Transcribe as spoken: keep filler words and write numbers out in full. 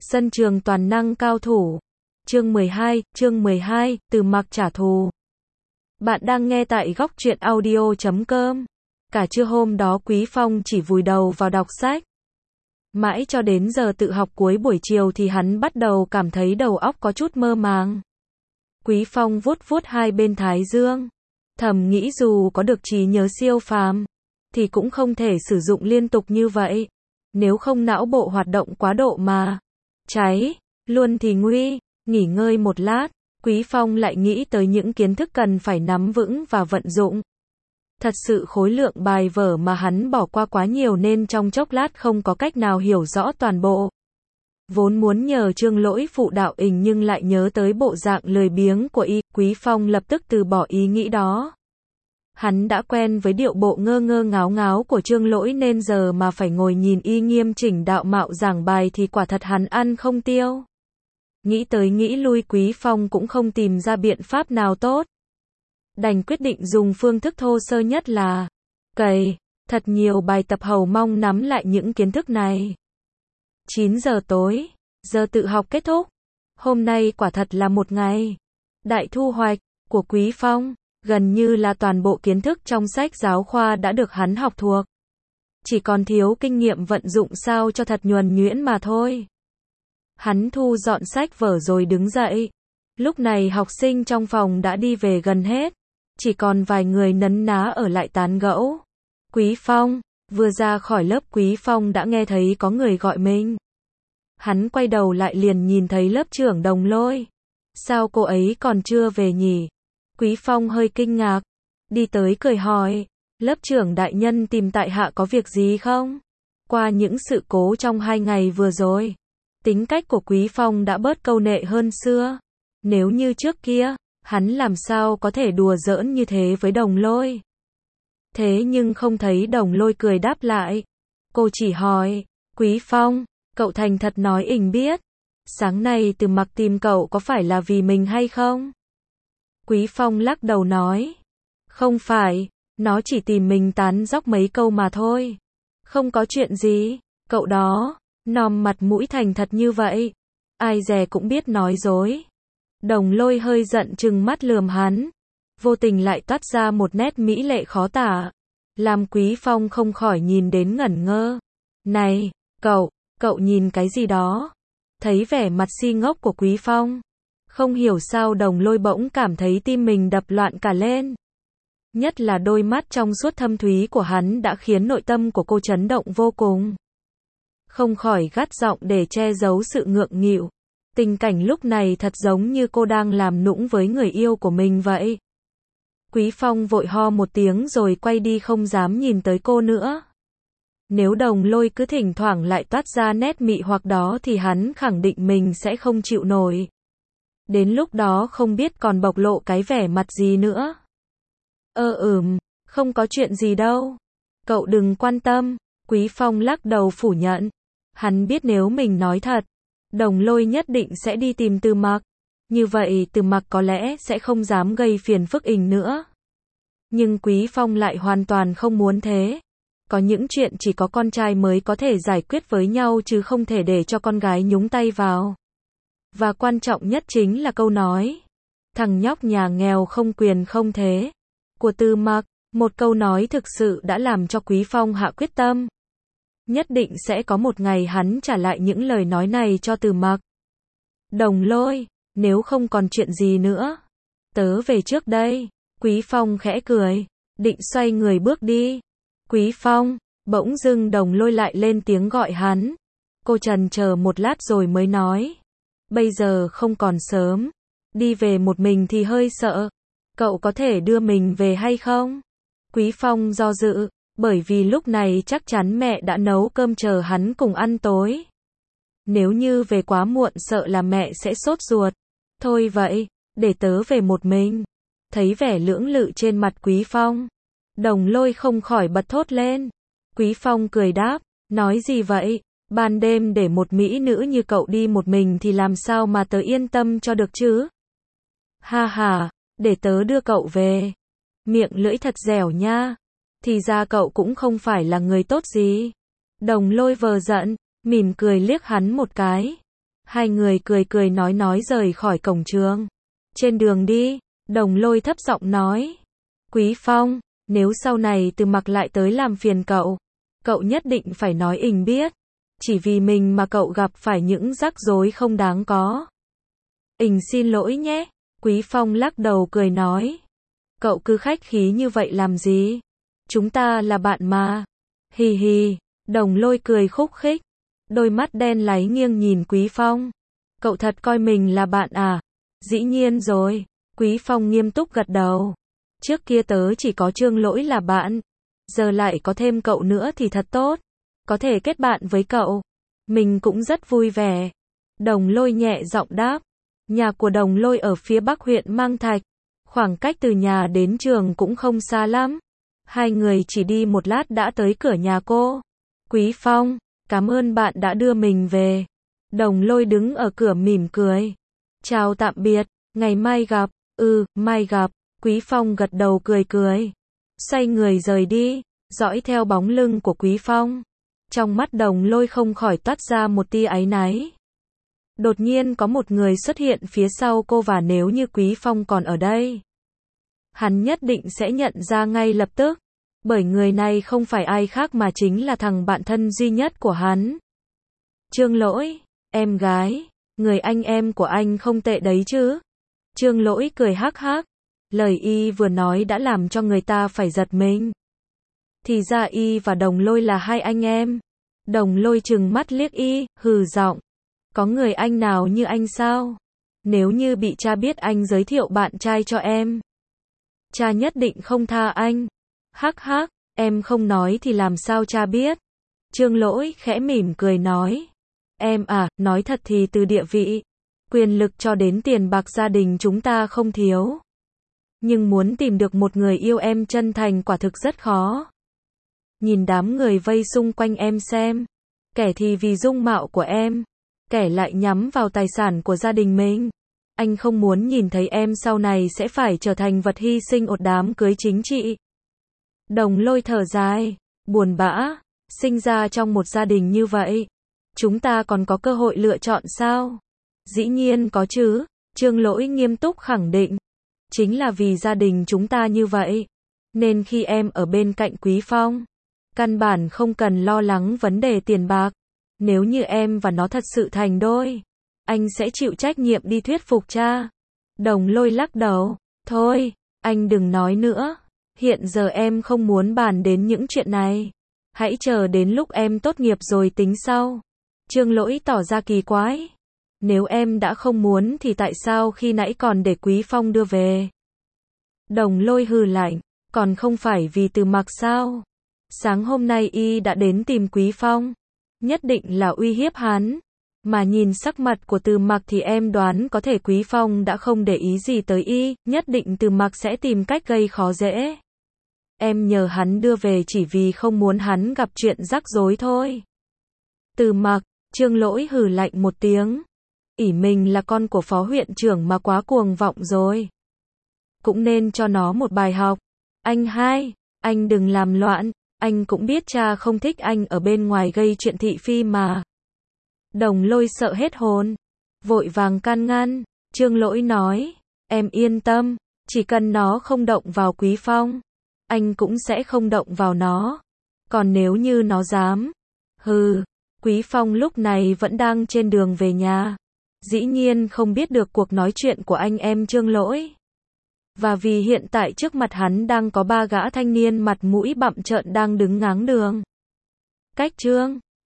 Sân trường toàn năng cao thủ. Chương mười hai, chương mười hai, Từ Mặc trả thù. Bạn đang nghe tại góc truyện audio chấm com. Cả trưa hôm đó Quý Phong chỉ vùi đầu vào đọc sách. Mãi cho đến giờ tự học cuối buổi chiều thì hắn bắt đầu cảm thấy đầu óc có chút mơ màng. Quý Phong vuốt vuốt hai bên thái dương. Thầm nghĩ dù có được trí nhớ siêu phàm, thì cũng không thể sử dụng liên tục như vậy. Nếu không não bộ hoạt động quá độ mà cháy luôn thì nguy. Nghỉ ngơi một lát, Quý Phong lại nghĩ tới những kiến thức cần phải nắm vững và vận dụng. Thật sự khối lượng bài vở mà hắn bỏ qua quá nhiều nên trong chốc lát không có cách nào hiểu rõ toàn bộ. Vốn muốn nhờ Trương Lỗi phụ đạo ình nhưng lại nhớ tới bộ dạng lười biếng của y, Quý Phong lập tức từ bỏ ý nghĩ đó. Hắn đã quen với điệu bộ ngơ ngơ ngáo ngáo của Trương Lỗi nên giờ mà phải ngồi nhìn y nghiêm chỉnh đạo mạo giảng bài thì quả thật hắn ăn không tiêu. Nghĩ tới nghĩ lui Quý Phong cũng không tìm ra biện pháp nào tốt. Đành quyết định dùng phương thức thô sơ nhất là cày thật nhiều bài tập hầu mong nắm lại những kiến thức này. chín giờ tối, giờ tự học kết thúc. Hôm nay quả thật là một ngày đại thu hoạch của Quý Phong. Gần như là toàn bộ kiến thức trong sách giáo khoa đã được hắn học thuộc. Chỉ còn thiếu kinh nghiệm vận dụng sao cho thật nhuần nhuyễn mà thôi. Hắn thu dọn sách vở rồi đứng dậy. Lúc này học sinh trong phòng đã đi về gần hết. Chỉ còn vài người nấn ná ở lại tán gẫu. Quý Phong, vừa ra khỏi lớp Quý Phong đã nghe thấy có người gọi mình. Hắn quay đầu lại liền nhìn thấy lớp trưởng Đồng Lôi. Sao cô ấy còn chưa về nhỉ? Quý Phong hơi kinh ngạc. Đi tới cười hỏi. Lớp trưởng đại nhân tìm tại hạ có việc gì không? Qua những sự cố trong hai ngày vừa rồi, tính cách của Quý Phong đã bớt câu nệ hơn xưa. Nếu như trước kia, hắn làm sao có thể đùa giỡn như thế với Đồng Lôi. Thế nhưng không thấy Đồng Lôi cười đáp lại. Cô chỉ hỏi, Quý Phong, cậu thành thật nói ình biết. Sáng nay Từ Mặc tìm cậu có phải là vì mình hay không? Quý Phong lắc đầu nói. Không phải, nó chỉ tìm mình tán dóc mấy câu mà thôi. Không có chuyện gì, cậu đó, nòm mặt mũi thành thật như vậy. Ai dè cũng biết nói dối. Đồng Lôi hơi giận trừng mắt lườm hắn. Vô tình lại toát ra một nét mỹ lệ khó tả. Làm Quý Phong không khỏi nhìn đến ngẩn ngơ. Này, cậu, cậu nhìn cái gì đó? Thấy vẻ mặt si ngốc của Quý Phong. Không hiểu sao Đồng Lôi bỗng cảm thấy tim mình đập loạn cả lên. Nhất là đôi mắt trong suốt thâm thúy của hắn đã khiến nội tâm của cô chấn động vô cùng. Không khỏi gắt giọng để che giấu sự ngượng nghịu. Tình cảnh lúc này thật giống như cô đang làm nũng với người yêu của mình vậy. Quý Phong vội ho một tiếng rồi quay đi không dám nhìn tới cô nữa. Nếu Đồng Lôi cứ thỉnh thoảng lại toát ra nét mị hoặc đó thì hắn khẳng định mình sẽ không chịu nổi. Đến lúc đó không biết còn bộc lộ cái vẻ mặt gì nữa. Ơ ừm, không có chuyện gì đâu. Cậu đừng quan tâm. Quý Phong lắc đầu phủ nhận. Hắn biết nếu mình nói thật, Đồng Lôi nhất định sẽ đi tìm Từ Mặc. Như vậy Từ Mặc có lẽ sẽ không dám gây phiền phức ình nữa. Nhưng Quý Phong lại hoàn toàn không muốn thế. Có những chuyện chỉ có con trai mới có thể giải quyết với nhau chứ không thể để cho con gái nhúng tay vào. Và quan trọng nhất chính là câu nói thằng nhóc nhà nghèo không quyền không thế của Từ Mặc. Một câu nói thực sự đã làm cho Quý Phong hạ quyết tâm. Nhất định sẽ có một ngày hắn trả lại những lời nói này cho Từ Mặc. Đồng Lôi, nếu không còn chuyện gì nữa, tớ về trước đây. Quý Phong khẽ cười, định xoay người bước đi. Quý Phong, bỗng dưng Đồng Lôi lại lên tiếng gọi hắn. Cô trần chờ một lát rồi mới nói. Bây giờ không còn sớm. Đi về một mình thì hơi sợ. Cậu có thể đưa mình về hay không? Quý Phong do dự, bởi vì lúc này chắc chắn mẹ đã nấu cơm chờ hắn cùng ăn tối. Nếu như về quá muộn sợ là mẹ sẽ sốt ruột. Thôi vậy, để tớ về một mình. Thấy vẻ lưỡng lự trên mặt Quý Phong, Đồng Lôi không khỏi bật thốt lên. Quý Phong cười đáp, nói gì vậy? Ban đêm để một mỹ nữ như cậu đi một mình thì làm sao mà tớ yên tâm cho được chứ? Ha ha, để tớ đưa cậu về. Miệng lưỡi thật dẻo nha. Thì ra cậu cũng không phải là người tốt gì. Đồng Lôi vờ giận, mỉm cười liếc hắn một cái. Hai người cười cười nói nói rời khỏi cổng trường. Trên đường đi, Đồng Lôi thấp giọng nói. Quý Phong, nếu sau này Từ Mặc lại tới làm phiền cậu, cậu nhất định phải nói ình biết. Chỉ vì mình mà cậu gặp phải những rắc rối không đáng có. Ình xin lỗi nhé. Quý Phong lắc đầu cười nói. Cậu cứ khách khí như vậy làm gì? Chúng ta là bạn mà. Hì hì. Đồng Lôi cười khúc khích. Đôi mắt đen láy nghiêng nhìn Quý Phong. Cậu thật coi mình là bạn à? Dĩ nhiên rồi. Quý Phong nghiêm túc gật đầu. Trước kia tớ chỉ có Trương Lỗi là bạn. Giờ lại có thêm cậu nữa thì thật tốt. Có thể kết bạn với cậu. Mình cũng rất vui vẻ. Đồng Lôi nhẹ giọng đáp. Nhà của Đồng Lôi ở phía bắc huyện Mang Thạch. Khoảng cách từ nhà đến trường cũng không xa lắm. Hai người chỉ đi một lát đã tới cửa nhà cô. Quý Phong, cảm ơn bạn đã đưa mình về. Đồng Lôi đứng ở cửa mỉm cười. Chào tạm biệt, ngày mai gặp. Ừ, mai gặp. Quý Phong gật đầu cười cười. Xoay người rời đi, dõi theo bóng lưng của Quý Phong. Trong mắt Đồng Lôi không khỏi toát ra một tia áy náy. Đột nhiên có một người xuất hiện phía sau cô và nếu như Quý Phong còn ở đây, hắn nhất định sẽ nhận ra ngay lập tức. Bởi người này không phải ai khác mà chính là thằng bạn thân duy nhất của hắn. Trương Lỗi, em gái, người anh em của anh không tệ đấy chứ. Trương Lỗi cười hắc hắc. Lời y vừa nói đã làm cho người ta phải giật mình. Thì ra y và Đồng Lôi là hai anh em. Đồng Lôi trừng mắt liếc y, hừ giọng. Có người anh nào như anh sao? Nếu như bị cha biết anh giới thiệu bạn trai cho em, cha nhất định không tha anh. Hắc hắc, em không nói thì làm sao cha biết? Trương Lỗi khẽ mỉm cười nói. Em à, nói thật thì từ địa vị, quyền lực cho đến tiền bạc gia đình chúng ta không thiếu. Nhưng muốn tìm được một người yêu em chân thành quả thực rất khó. Nhìn đám người vây xung quanh em xem. Kẻ thì vì dung mạo của em, kẻ lại nhắm vào tài sản của gia đình mình. Anh không muốn nhìn thấy em sau này sẽ phải trở thành vật hy sinh ở đám cưới chính trị. Đồng Lôi thở dài, buồn bã, sinh ra trong một gia đình như vậy. Chúng ta còn có cơ hội lựa chọn sao? Dĩ nhiên có chứ, Trương Lỗi nghiêm túc khẳng định. Chính là vì gia đình chúng ta như vậy, nên khi em ở bên cạnh Quý Phong, căn bản không cần lo lắng vấn đề tiền bạc. Nếu như em và nó thật sự thành đôi, anh sẽ chịu trách nhiệm đi thuyết phục cha. Đồng Lôi lắc đầu, thôi, anh đừng nói nữa. Hiện giờ em không muốn bàn đến những chuyện này. Hãy chờ đến lúc em tốt nghiệp rồi tính sau. Trương Lỗi tỏ ra kỳ quái. Nếu em đã không muốn thì tại sao khi nãy còn để Quý Phong đưa về? Đồng Lôi hừ lạnh, còn không phải vì Từ Mặc sao? Sáng hôm nay y đã đến tìm Quý Phong, nhất định là uy hiếp hắn. Mà nhìn sắc mặt của Từ Mặc thì em đoán có thể Quý Phong đã không để ý gì tới y, nhất định Từ Mặc sẽ tìm cách gây khó dễ. Em nhờ hắn đưa về chỉ vì không muốn hắn gặp chuyện rắc rối thôi. Từ Mặc, Trương Lỗi hừ lạnh một tiếng. ỷ mình là con của phó huyện trưởng mà quá cuồng vọng rồi. Cũng nên cho nó một bài học. Anh hai, anh đừng làm loạn, anh cũng biết cha không thích anh ở bên ngoài gây chuyện thị phi mà. Đồng Lôi sợ hết hồn, vội vàng can ngăn. Trương Lỗi nói, em yên tâm, chỉ cần nó không động vào Quý Phong, anh cũng sẽ không động vào nó. Còn nếu như nó dám, hừ. Quý Phong lúc này vẫn đang trên đường về nhà, dĩ nhiên không biết được cuộc nói chuyện của anh em Trương Lỗi. Và vì hiện tại trước mặt hắn đang có ba gã thanh niên mặt mũi bặm trợn đang đứng ngáng đường. Cách Trương